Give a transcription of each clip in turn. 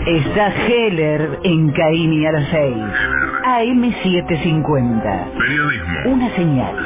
Está Heller en Caini a las 6. AM750. Periodismo. Una señal.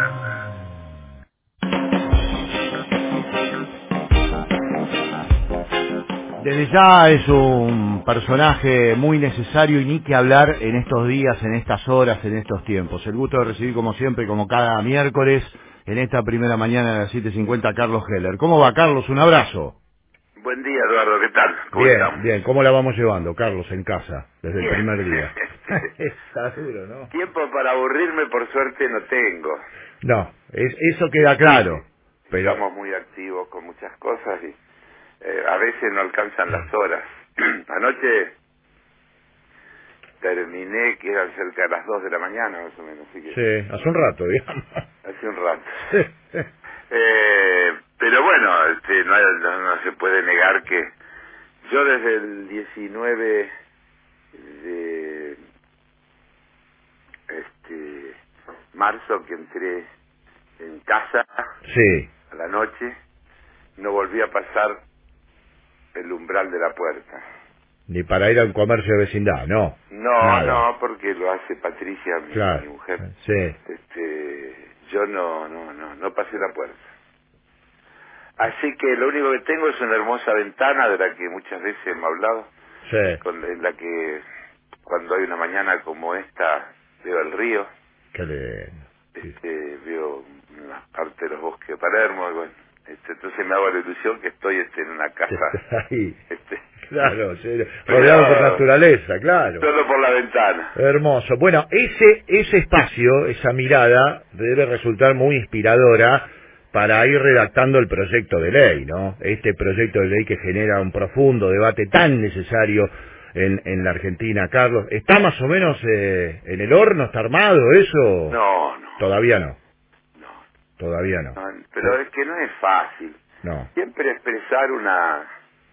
Desde ya es un personaje muy necesario y ni que hablar en estos días, en estas horas, en estos tiempos. El gusto de recibir como siempre, como cada miércoles, en esta primera mañana de las 7:50 a Carlos Heller. ¿Cómo va, Carlos? Un abrazo. Buen día, Eduardo, ¿qué tal? ¿Cómo Bien, estamos? bien. ¿Cómo la vamos llevando, Carlos, en casa, desde el Bien. primer día? Está duro, ¿no? Tiempo para aburrirme, por suerte, no tengo. No, eso queda claro. Pero, Estamos muy activos con muchas cosas y a veces no alcanzan las horas. Anoche terminé, que eran cerca de las 2 de la mañana, más o menos, así que sí, hace un rato, digamos. hace un rato. Pero bueno, no se puede negar que yo desde el 19 de marzo que entré en casa Sí, a la noche, no volví a pasar el umbral de la puerta. ni para ir a un comercio de vecindad, no, No, nada. no, porque lo hace Patricia, mi Claro, mujer. sí. Yo no pasé la puerta. Así que lo único que tengo es una hermosa ventana de la que muchas veces hemos hablado, Sí, en la que cuando hay una mañana como esta veo el río, qué lindo. Sí. veo una parte de los bosques de Palermo, y bueno, entonces me hago la ilusión que estoy en una Que casa, está ahí. este, Claro, sí, rodeado por pero naturaleza, claro. solo por la ventana. Hermoso. Bueno, ese espacio, esa mirada, debe resultar muy inspiradora para ir redactando el proyecto de ley, ¿no? Este proyecto de ley que genera un profundo debate tan necesario en la Argentina, Carlos. ¿Está más o menos en el horno? ¿Está armado eso? No, no, Todavía no, no, todavía no. pero es que no es fácil. No, Siempre expresar una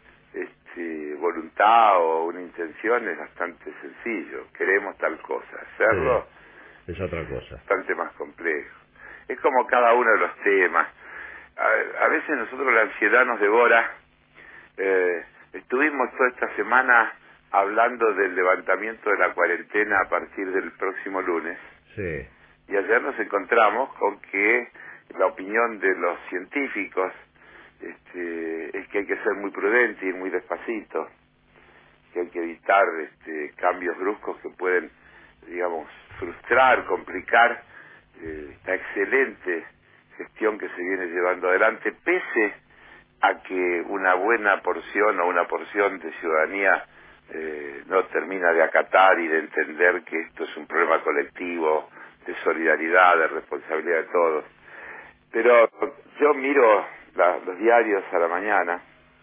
voluntad o una intención es bastante sencillo. Queremos tal cosa. sí, Hacerlo es otra cosa. bastante más complejo. Es como cada uno de los temas. A veces nosotros la ansiedad nos devora. Estuvimos toda esta semana hablando del levantamiento de la cuarentena a partir del próximo lunes Sí, y ayer nos encontramos con que la opinión de los científicos es que hay que ser muy prudente y ir muy despacito, que hay que evitar cambios bruscos que pueden, digamos, frustrar, complicar esta excelente gestión que se viene llevando adelante, pese a que una buena porción o una porción de ciudadanía no termina de acatar y de entender que esto es un problema colectivo, de solidaridad, de responsabilidad de todos. Pero yo miro los diarios a la mañana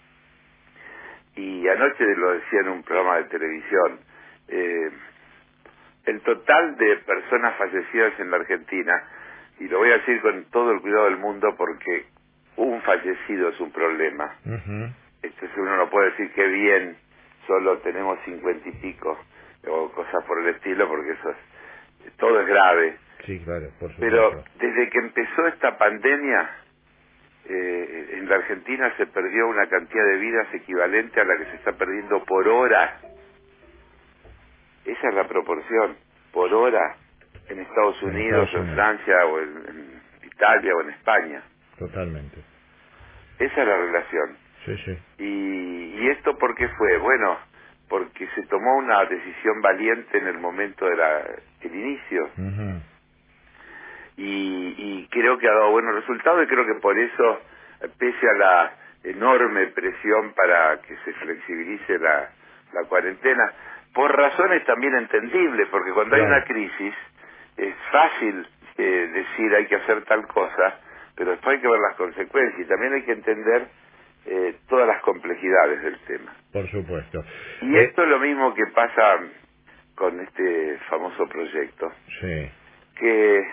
y anoche lo decía en un programa de televisión, eh, el total de personas fallecidas en la Argentina, y lo voy a decir con todo el cuidado del mundo porque un fallecido es un problema. ujú, Uno no puede decir que bien, solo tenemos 50 y pico, o cosas por el estilo, porque todo es grave. sí, claro, por Pero supuesto. desde que empezó esta pandemia, en la Argentina se perdió una cantidad de vidas equivalente a la que se está perdiendo por hora. Esa es la proporción, por hora, en Estados En Unidos, Estados o en Unidos, Francia, o en Italia, o en España. totalmente. Esa es la relación. Sí, sí. ¿Y esto por qué fue? Bueno, porque se tomó una decisión valiente en el momento del inicio. Ujú. Y creo que ha dado buenos resultados y creo que por eso, pese a la enorme presión para que se flexibilice la cuarentena, por razones también entendibles, porque cuando hay una Claro, crisis es fácil decir hay que hacer tal cosa, pero después hay que ver las consecuencias y también hay que entender todas las complejidades del tema. por supuesto. Y esto es lo mismo que pasa con este famoso proyecto, Sí, que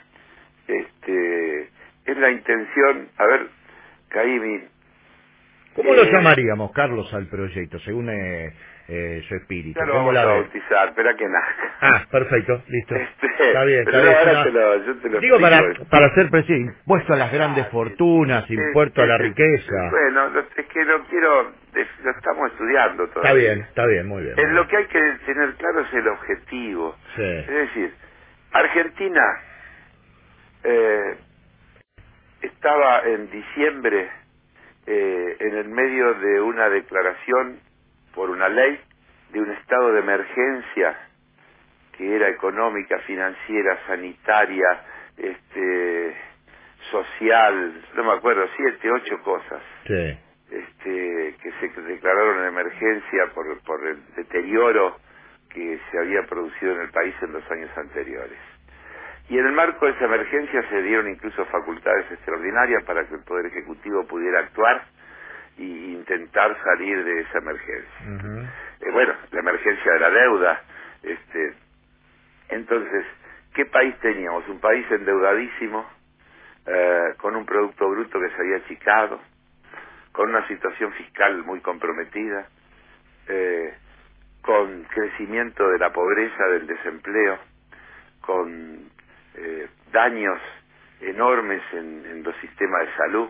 es la intención, a ver, Caimi, ¿Cómo lo llamaríamos, Carlos, al proyecto, según su espíritu? Ya lo ¿Cómo vamos la a ve? bautizar, espera que nazca. Ah, perfecto, listo. Está bien, está Pero no, bien. ahora No. yo te lo Digo, explico. para ser preciso, impuesto a las grandes fortunas, impuesto a la riqueza. Bueno, es que lo quiero, lo estamos estudiando todavía. Está bien, muy bien. Muy Lo bien. que hay que tener claro es el objetivo. Es Sí, decir, Argentina estaba en diciembre en el medio de una declaración por una ley de un estado de emergencia que era económica, financiera, sanitaria, social, no me acuerdo, 7, 8 cosas, sí. que se declararon en emergencia por el deterioro que se había producido en el país en los años anteriores. Y en el marco de esa emergencia se dieron incluso facultades extraordinarias para que el Poder Ejecutivo pudiera actuar e intentar salir de esa emergencia. Ujú. Bueno, la emergencia de la deuda. Entonces, ¿qué país teníamos? Un país endeudadísimo, con un Producto Bruto que se había achicado, con una situación fiscal muy comprometida, con crecimiento de la pobreza, del desempleo, con daños enormes en los sistemas de salud,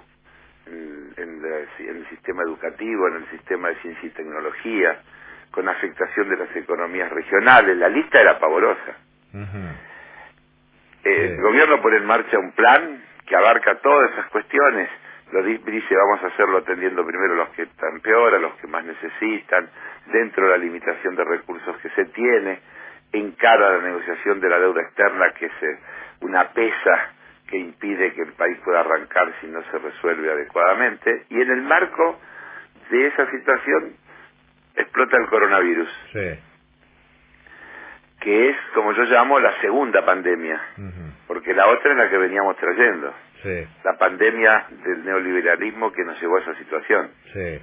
en el sistema educativo, en el sistema de ciencia y tecnología, con afectación de las economías regionales. La lista era pavorosa. Ujú. El Sí. gobierno pone en marcha un plan que abarca todas esas cuestiones. Dice, vamos a hacerlo atendiendo primero a los que están peor, a los que más necesitan, dentro de la limitación de recursos que se tiene, encara la negociación de la deuda externa, que es una pesa que impide que el país pueda arrancar si no se resuelve adecuadamente. Y en el marco de esa situación explota el coronavirus, Sí. que es, como yo llamo, la segunda pandemia, Ujú. porque la otra es la que veníamos trayendo, Sí. la pandemia del neoliberalismo que nos llevó a esa situación. Sí.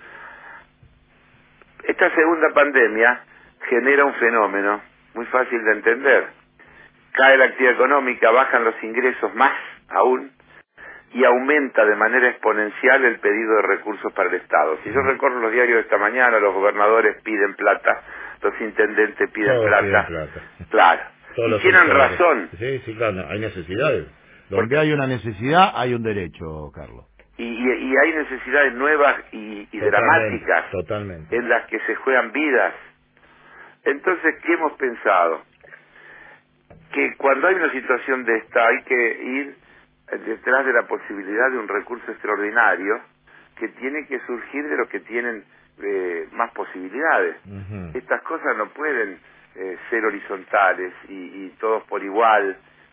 Esta segunda pandemia genera un fenómeno muy fácil de entender. Cae la actividad económica, bajan los ingresos más aún, y aumenta de manera exponencial el pedido de recursos para el Estado. Si yo recorro los diarios de esta mañana, los gobernadores piden plata, los intendentes piden Todos piden plata, plata. claro, Todos y los tienen sectores. razón, Sí, claro, hay necesidades. Donde porque hay una necesidad, hay un derecho, Carlos. y hay necesidades nuevas y Totalmente, dramáticas totalmente. en las que se juegan vidas. Entonces, ¿qué hemos pensado? Que cuando hay una situación de esta hay que ir detrás de la posibilidad de un recurso extraordinario que tiene que surgir de los que tienen más posibilidades. Ujú. Estas cosas no pueden ser horizontales y todos por igual,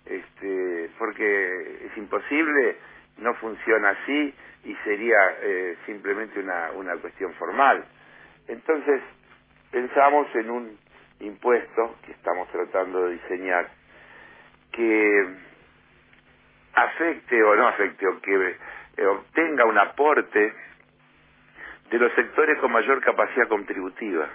porque es imposible, no funciona así y sería simplemente una cuestión formal. Entonces, pensamos en un impuesto que estamos tratando de diseñar que afecte o no afecte, o que obtenga un aporte de los sectores con mayor capacidad contributiva.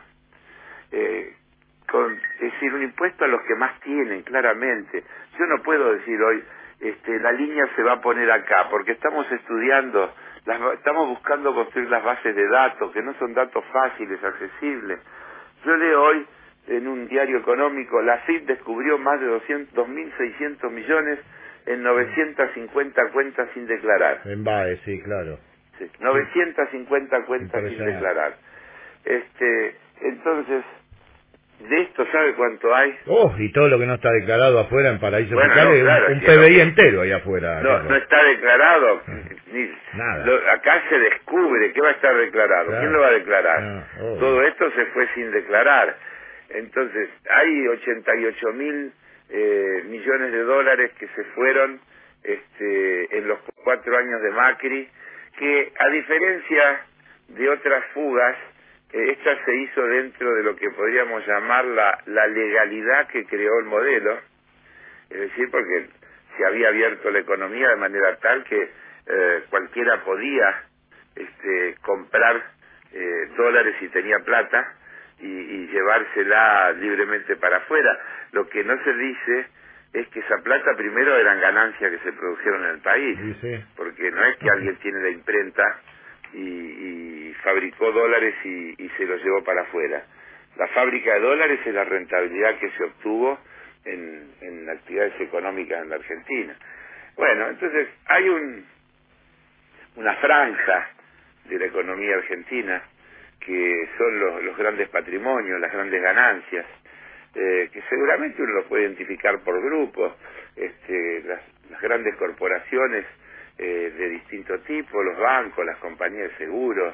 Es decir, un impuesto a los que más tienen, claramente. Yo no puedo decir hoy, la línea se va a poner acá, porque estamos estudiando, estamos buscando construir las bases de datos, que no son datos fáciles, accesibles. Yo leo hoy en un diario económico, la FIP descubrió más de 2.600 millones en 950 cuentas sin declarar. En BAE, sí, claro. Sí, 950 cuentas sin Impresionante. declarar. Entonces, de esto, ¿sabe cuánto hay? Oh, y todo lo que no está declarado afuera en paraísos Bueno, no, fiscales, claro, un si es lo PBI que entero ahí afuera, no Carlos. está declarado, Nada. acá se descubre, ¿qué va a estar declarado? ¿Quién Claro. lo va a declarar? No, obvio. Todo esto se fue sin declarar. Entonces, hay 88.000 millones de dólares que se fueron en los 4 años de Macri, que a diferencia de otras fugas, esta se hizo dentro de lo que podríamos llamar la legalidad que creó el modelo, es decir, porque se había abierto la economía de manera tal que cualquiera podía comprar dólares si tenía plata y llevársela libremente para afuera. Lo que no se dice es que esa plata primero eran ganancias que se produjeron en el país, Sí, sí. porque no es que alguien tiene la imprenta y fabricó dólares y se los llevó para afuera. La fábrica de dólares es la rentabilidad que se obtuvo en actividades económicas en la Argentina. Bueno, entonces hay una franja de la economía argentina que son los grandes patrimonios, las grandes ganancias, que seguramente uno lo puede identificar por grupos, las grandes corporaciones de distinto tipo, los bancos, las compañías de seguros,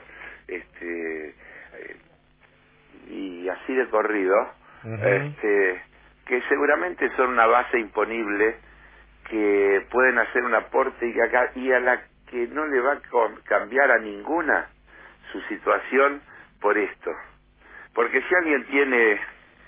y así de corrido, que seguramente son una base imponible que pueden hacer un aporte y a la que no le va a cambiar a ninguna su situación por esto. Porque si alguien tiene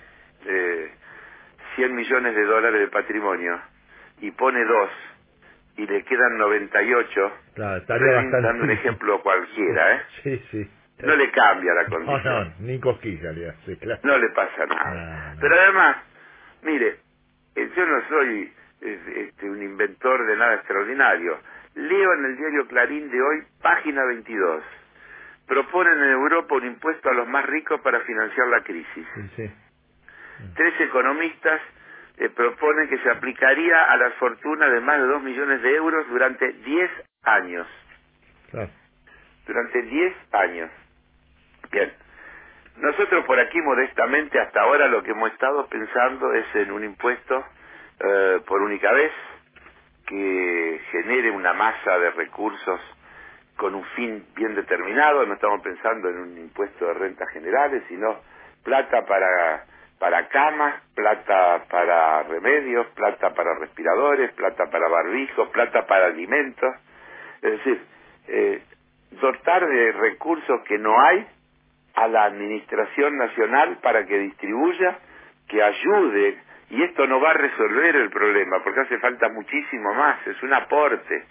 100 millones de dólares de patrimonio y pone 2 y le quedan 98, claro, estaría bastante... dando un ejemplo cualquiera, Sí, sí. No le cambia la No, condición. ni cosquilla le hace, claro. No le pasa nada. No. Pero además, mire, yo no soy un inventor de nada extraordinario. Leo en el diario Clarín de hoy, página 22. Proponen en Europa un impuesto a los más ricos para financiar la crisis. Sí. 3 economistas proponen que se aplicaría a las fortunas de más de 2 millones de euros durante 10 años. Claro. Durante 10 años. Bien. Nosotros por aquí modestamente hasta ahora lo que hemos estado pensando es en un impuesto por única vez que genere una masa de recursos con un fin bien determinado. No estamos pensando en un impuesto de rentas generales, sino plata para camas, plata para remedios, plata para respiradores, plata para barbijos, plata para alimentos. Es decir, dotar de recursos que no hay a la Administración Nacional para que distribuya, que ayude, y esto no va a resolver el problema, porque hace falta muchísimo más, es un aporte,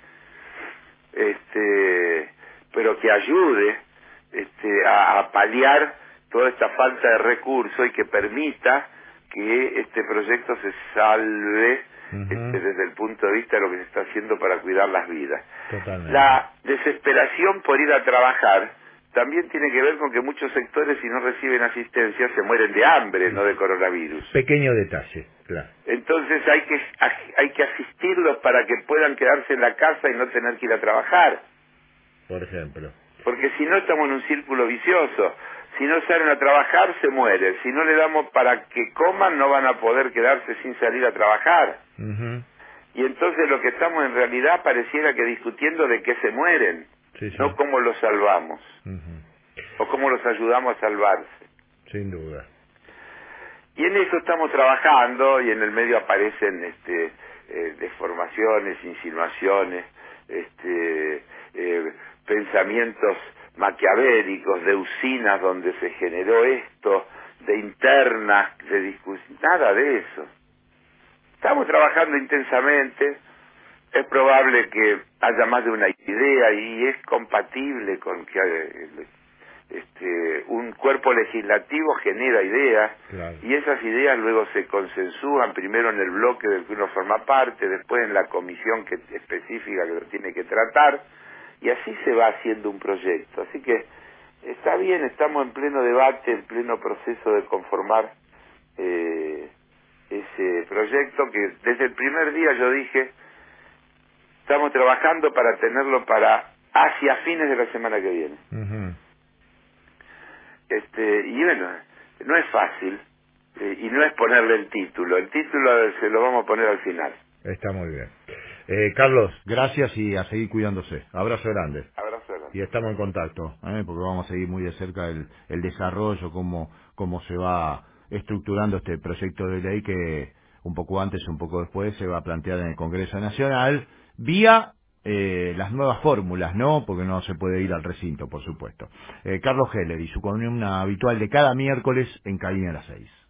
pero que ayude a paliar toda esta falta de recursos y que permita que este proyecto se salve desde el punto de vista de lo que se está haciendo para cuidar las vidas. Totalmente. La desesperación por ir a trabajar también tiene que ver con que muchos sectores, si no reciben asistencia, se mueren de hambre, no de coronavirus. Pequeño detalle, claro. Entonces hay que asistirlos para que puedan quedarse en la casa y no tener que ir a trabajar. Por ejemplo. Porque si no estamos en un círculo vicioso. Si no salen a trabajar, se mueren. Si no le damos para que coman, no van a poder quedarse sin salir a trabajar. Y entonces lo que estamos en realidad pareciera que discutiendo de qué se mueren, no cómo los salvamos, o cómo los ayudamos a salvarse. Sin duda. Y en eso estamos trabajando, y en el medio aparecen deformaciones, insinuaciones, pensamientos maquiavélicos, de usinas donde se generó esto, de internas, de discusión, nada de eso. Estamos trabajando intensamente, es probable que haya más de una idea y es compatible con que un cuerpo legislativo genera ideas, claro, y esas ideas luego se consensúan primero en el bloque del que uno forma parte, después en la comisión específica que lo tiene que tratar, y así se va haciendo un proyecto. Así que está bien, estamos en pleno debate, en pleno proceso de conformar ese proyecto que desde el primer día yo dije, estamos trabajando para tenerlo para hacia fines de la semana que viene. Y bueno, no es fácil, y no es ponerle el título se lo vamos a poner al final. Está muy bien. Carlos, gracias y a seguir cuidándose. Abrazo grande. Abrazo grande. Y estamos en contacto, porque vamos a seguir muy de cerca el desarrollo, cómo se va estructurando este proyecto de ley que un poco antes, un poco después se va a plantear en el Congreso Nacional, vía las nuevas fórmulas, ¿no? Porque no se puede ir al recinto, por supuesto. Carlos Heller y su columna habitual de cada miércoles en Caín a las 6.